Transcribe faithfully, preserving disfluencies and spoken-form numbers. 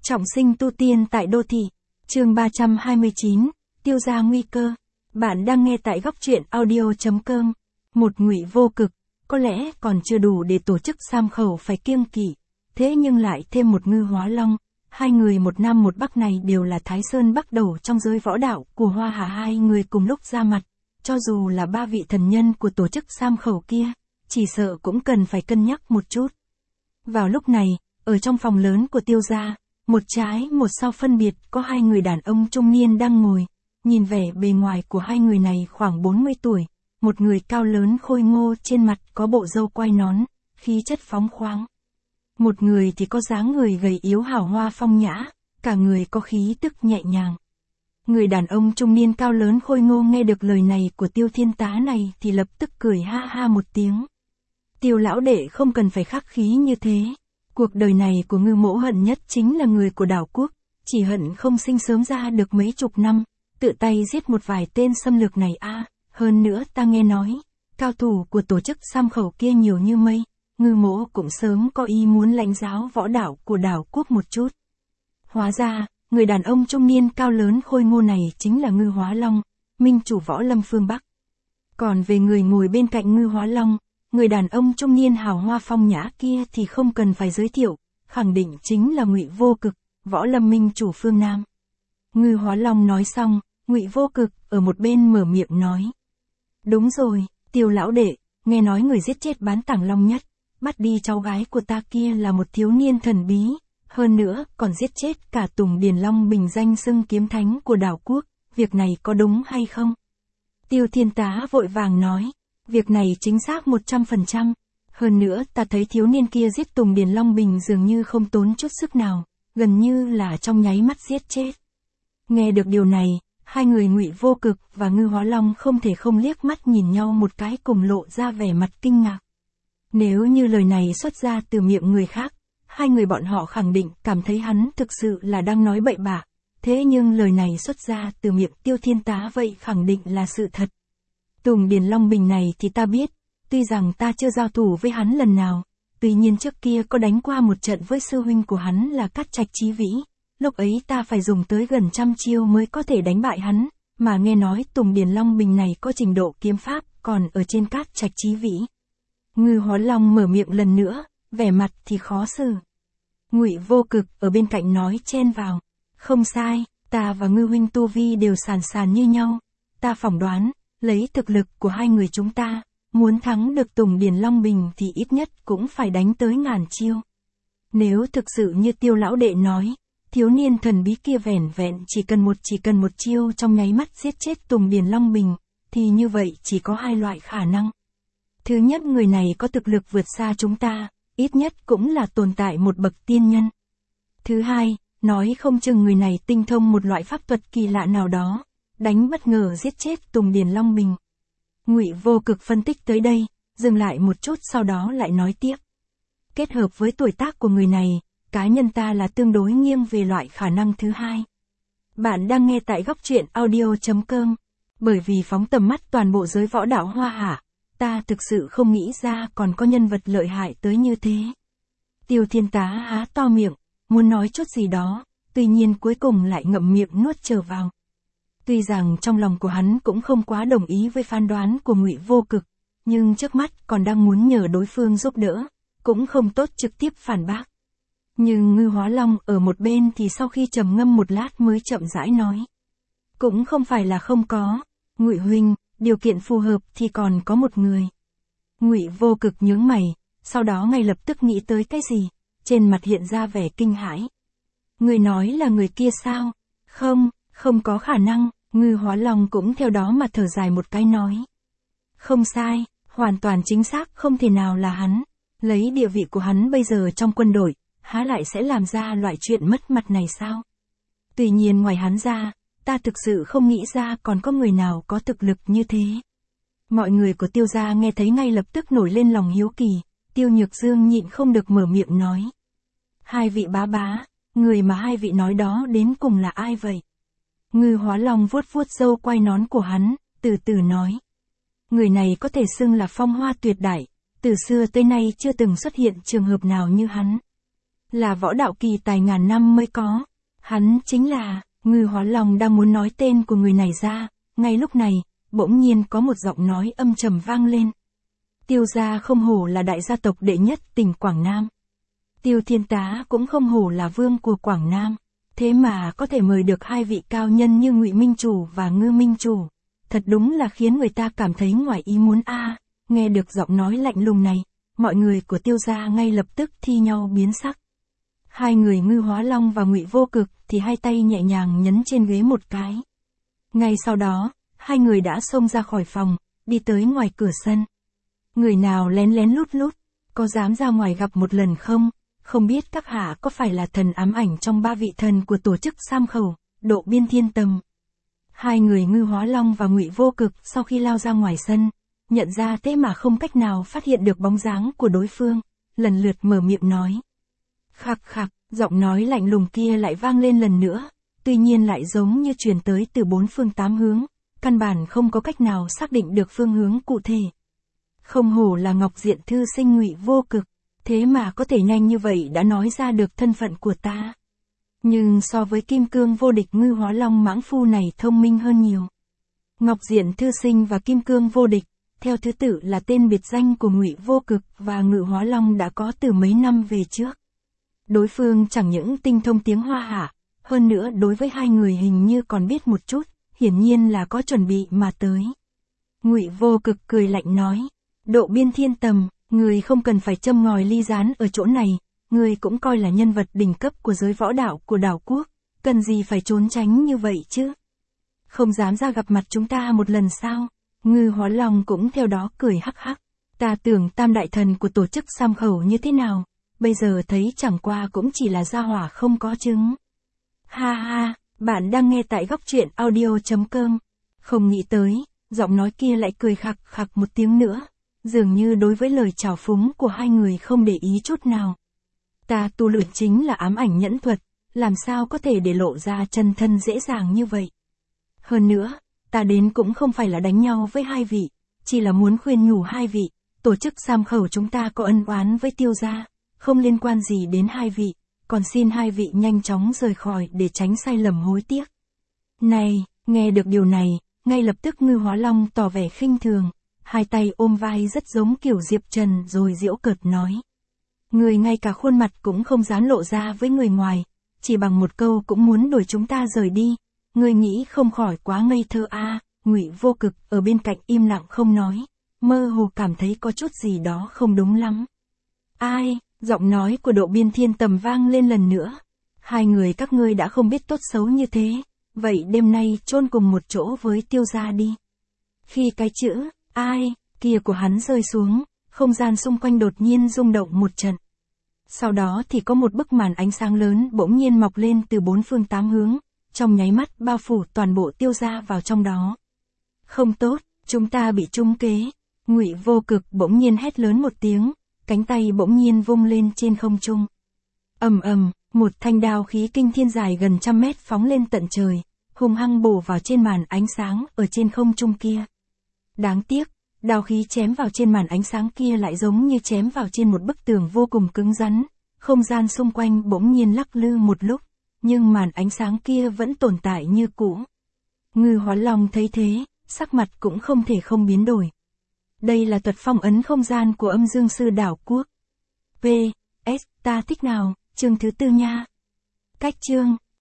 Trọng sinh tu tiên tại đô thị. Chương ba trăm hai mươi chín, tiêu gia nguy cơ. Bạn đang nghe tại góc truyện audio chấm com. Một Ngụy Vô Cực, có lẽ còn chưa đủ để tổ chức Sam Khẩu phải kiêng kỵ, thế nhưng lại thêm một Ngư Hóa Long, hai người một nam một bắc này đều là Thái Sơn Bắc Đầu trong giới võ đạo của Hoa Hà, hai người cùng lúc ra mặt, cho dù là ba vị thần nhân của tổ chức Sam Khẩu kia, chỉ sợ cũng cần phải cân nhắc một chút. Vào lúc này, ở trong phòng lớn của Tiêu gia, một trái một sau phân biệt có hai người đàn ông trung niên đang ngồi, nhìn vẻ bề ngoài của hai người này khoảng bốn mươi tuổi, một người cao lớn khôi ngô trên mặt có bộ râu quai nón, khí chất phóng khoáng. Một người thì có dáng người gầy yếu hào hoa phong nhã, cả người có khí tức nhẹ nhàng. Người đàn ông trung niên cao lớn khôi ngô nghe được lời này của Tiêu Thiên Tá này thì lập tức cười ha ha một tiếng. Tiêu lão đệ không cần phải khắc khí như thế. Cuộc đời này của Ngư mỗ hận nhất chính là người của đảo quốc, chỉ hận không sinh sớm ra được mấy chục năm, tự tay giết một vài tên xâm lược này a. À, hơn nữa ta nghe nói, cao thủ của tổ chức Sam Khẩu kia nhiều như mây, Ngư mỗ cũng sớm có ý muốn lãnh giáo võ đạo của đảo quốc một chút. Hóa ra, người đàn ông trung niên cao lớn khôi ngô này chính là Ngư Hóa Long, minh chủ võ lâm phương Bắc. Còn về người ngồi bên cạnh Ngư Hóa Long, người đàn ông trung niên hào hoa phong nhã kia thì không cần phải giới thiệu, khẳng định chính là Ngụy Vô Cực, võ lâm minh chủ phương Nam. Ngư Hóa Long nói xong, Ngụy Vô Cực ở một bên mở miệng nói. Đúng rồi, Tiêu lão đệ, nghe nói người giết chết Bán Tảng Long Nhất, bắt đi cháu gái của ta kia là một thiếu niên thần bí, hơn nữa còn giết chết cả Tùng Điền Long bình danh xưng kiếm thánh của đảo quốc, việc này có đúng hay không? Tiêu Thiên Tá vội vàng nói. Việc này chính xác một trăm phần trăm. Hơn nữa ta thấy thiếu niên kia giết Tùng Điền Long Bình dường như không tốn chút sức nào, gần như là trong nháy mắt giết chết. Nghe được điều này, hai người Ngụy Vô Cực và Ngư Hóa Long không thể không liếc mắt nhìn nhau một cái cùng lộ ra vẻ mặt kinh ngạc. Nếu như lời này xuất ra từ miệng người khác, hai người bọn họ khẳng định cảm thấy hắn thực sự là đang nói bậy bạ. Thế nhưng lời này xuất ra từ miệng Tiêu Thiên Tá vậy khẳng định là sự thật. Tùng Điền Long Bình này thì ta biết, tuy rằng ta chưa giao thủ với hắn lần nào, tuy nhiên trước kia có đánh qua một trận với sư huynh của hắn là Cát Trạch Chí Vĩ, lúc ấy ta phải dùng tới gần trăm chiêu mới có thể đánh bại hắn, mà nghe nói Tùng Điền Long Bình này có trình độ kiếm pháp còn ở trên Cát Trạch Chí Vĩ. Ngư Hóa Long mở miệng lần nữa, vẻ mặt thì khó xử. Ngụy Vô Cực ở bên cạnh nói chen vào, không sai, ta và Ngư huynh tu vi đều sàn sàn như nhau, ta phỏng đoán, lấy thực lực của hai người chúng ta, muốn thắng được Tùng Điền Long Bình thì ít nhất cũng phải đánh tới ngàn chiêu. Nếu thực sự như Tiêu lão đệ nói, thiếu niên thần bí kia vẻn vẹn chỉ cần một chỉ cần một chiêu trong nháy mắt giết chết Tùng Điền Long Bình, thì như vậy chỉ có hai loại khả năng. Thứ nhất, người này có thực lực vượt xa chúng ta, ít nhất cũng là tồn tại một bậc tiên nhân. Thứ hai, nói không chừng người này tinh thông một loại pháp thuật kỳ lạ nào đó, đánh bất ngờ giết chết Tùng Điền Long Bình. Ngụy Vô Cực phân tích tới đây, dừng lại một chút sau đó lại nói tiếp. Kết hợp với tuổi tác của người này, cá nhân ta là tương đối nghiêng về loại khả năng thứ hai. Bạn đang nghe tại góc truyện audio chấm com. Bởi vì phóng tầm mắt toàn bộ giới võ đạo Hoa Hạ, ta thực sự không nghĩ ra còn có nhân vật lợi hại tới như thế. Tiêu Thiên Tá há to miệng, muốn nói chút gì đó, tuy nhiên cuối cùng lại ngậm miệng nuốt trở vào. Tuy rằng trong lòng của hắn cũng không quá đồng ý với phán đoán của Ngụy Vô Cực, nhưng trước mắt còn đang muốn nhờ đối phương giúp đỡ, cũng không tốt trực tiếp phản bác. Nhưng Ngư Hóa Long ở một bên thì sau khi trầm ngâm một lát mới chậm rãi nói. Cũng không phải là không có, Ngụy huynh, điều kiện phù hợp thì còn có một người. Ngụy Vô Cực nhướng mày, sau đó ngay lập tức nghĩ tới cái gì, trên mặt hiện ra vẻ kinh hãi. Người nói là người kia sao? Không, không có khả năng. Ngư Hóa Long cũng theo đó mà thở dài một cái nói. Không sai, hoàn toàn chính xác không thể nào là hắn. Lấy địa vị của hắn bây giờ trong quân đội, há lại sẽ làm ra loại chuyện mất mặt này sao? Tuy nhiên ngoài hắn ra, ta thực sự không nghĩ ra còn có người nào có thực lực như thế. Mọi người của Tiêu gia nghe thấy ngay lập tức nổi lên lòng hiếu kỳ, Tiêu Nhược Dương nhịn không được mở miệng nói. Hai vị bá bá, người mà hai vị nói đó đến cùng là ai vậy? Ngư Hóa Long vuốt vuốt râu quai nón của hắn, từ từ nói. Người này có thể xưng là phong hoa tuyệt đại, từ xưa tới nay chưa từng xuất hiện trường hợp nào như hắn. là võ đạo kỳ tài ngàn năm mới có. Hắn chính là, Ngư Hóa Long đang muốn nói tên của người này ra, ngay lúc này, bỗng nhiên có một giọng nói âm trầm vang lên. Tiêu gia không hổ là đại gia tộc đệ nhất tỉnh Quảng Nam. Tiêu Thiên Tá cũng không hổ là vương của Quảng Nam. Thế mà có thể mời được hai vị cao nhân như Ngụy Minh Chủ và Ngư Minh Chủ. Thật đúng là khiến người ta cảm thấy ngoài ý muốn a. À, nghe được giọng nói lạnh lùng này, mọi người của Tiêu gia ngay lập tức thi nhau biến sắc. Hai người Ngư Hóa Long và Ngụy Vô Cực thì hai tay nhẹ nhàng nhấn trên ghế một cái. Ngay sau đó, hai người đã xông ra khỏi phòng, đi tới ngoài cửa sân. Người nào lén lén lút lút, có dám ra ngoài gặp một lần không? Không biết các hạ có phải là thần ám ảnh trong ba vị thần của tổ chức Sam Khẩu, Độ Biên Thiên Tầm. Hai người Ngư Hóa Long và Ngụy Vô Cực sau khi lao ra ngoài sân, nhận ra thế mà không cách nào phát hiện được bóng dáng của đối phương, lần lượt mở miệng nói. Khạc khạc, giọng nói lạnh lùng kia lại vang lên lần nữa, tuy nhiên lại giống như truyền tới từ bốn phương tám hướng, căn bản không có cách nào xác định được phương hướng cụ thể. Không hổ là Ngọc Diện thư sinh Ngụy Vô Cực, thế mà có thể nhanh như vậy đã nói ra được thân phận của ta. Nhưng so với Kim Cương Vô Địch Ngư Hóa Long mãng phu này thông minh hơn nhiều. Ngọc Diện thư sinh và Kim Cương Vô Địch, theo thứ tự là tên biệt danh của Ngụy Vô Cực và Ngự Hóa Long đã có từ mấy năm về trước. Đối phương chẳng những tinh thông tiếng Hoa Hạ, hơn nữa đối với hai người hình như còn biết một chút, hiển nhiên là có chuẩn bị mà tới. Ngụy Vô Cực cười lạnh nói, Độ Biên Thiên Tầm, người không cần phải châm ngòi ly gián ở chỗ này, người cũng coi là nhân vật đỉnh cấp của giới võ đạo của đảo quốc, cần gì phải trốn tránh như vậy chứ? Không dám ra gặp mặt chúng ta một lần sao? Ngư Hóa Long cũng theo đó cười hắc hắc, ta tưởng tam đại thần của tổ chức Sam Khẩu như thế nào, bây giờ thấy chẳng qua cũng chỉ là gia hỏa không có trứng. Ha ha, bạn đang nghe tại góc truyện audio chấm com. Không nghĩ tới, giọng nói kia lại cười khặc khặc một tiếng nữa, dường như đối với lời chào phúng của hai người không để ý chút nào. Ta tu luyện chính là ám ảnh nhẫn thuật, làm sao có thể để lộ ra chân thân dễ dàng như vậy. Hơn nữa, ta đến cũng không phải là đánh nhau với hai vị, chỉ là muốn khuyên nhủ hai vị, tổ chức Sam Khẩu chúng ta có ân oán với Tiêu gia, không liên quan gì đến hai vị, còn xin hai vị nhanh chóng rời khỏi để tránh sai lầm hối tiếc. Này, nghe được điều này, ngay lập tức Ngư Hóa Long tỏ vẻ khinh thường, hai tay ôm vai rất giống kiểu Diệp Trần rồi giễu cợt nói. Người ngay cả khuôn mặt cũng không dám lộ ra với người ngoài, chỉ bằng một câu cũng muốn đuổi chúng ta rời đi, người nghĩ không khỏi quá ngây thơ a. À, Ngụy Vô Cực ở bên cạnh im lặng không nói, mơ hồ cảm thấy có chút gì đó không đúng lắm. Ai, giọng nói của Độ Biên Thiên Tầm vang lên lần nữa, hai người các ngươi đã không biết tốt xấu như thế, vậy đêm nay chôn cùng một chỗ với Tiêu gia đi. Khi cái chữ ai kia của hắn rơi xuống, không gian xung quanh đột nhiên rung động một trận. Sau đó thì có một bức màn ánh sáng lớn bỗng nhiên mọc lên từ bốn phương tám hướng, trong nháy mắt bao phủ toàn bộ Tiêu gia vào trong đó. Không tốt, chúng ta bị trúng kế. Ngụy Vô Cực bỗng nhiên hét lớn một tiếng, cánh tay bỗng nhiên vung lên trên không trung. Ầm ầm, một thanh đao khí kinh thiên dài gần trăm mét phóng lên tận trời, hung hăng bổ vào trên màn ánh sáng ở trên không trung kia. Đáng tiếc, đao khí chém vào trên màn ánh sáng kia lại giống như chém vào trên một bức tường vô cùng cứng rắn, không gian xung quanh bỗng nhiên lắc lư một lúc, nhưng màn ánh sáng kia vẫn tồn tại như cũ. Ngư Hóa Long thấy thế, sắc mặt cũng không thể không biến đổi. Đây là thuật phong ấn không gian của Âm Dương Sư đảo quốc. pê ét, ta thích nào, chương thứ tư nha. Cách chương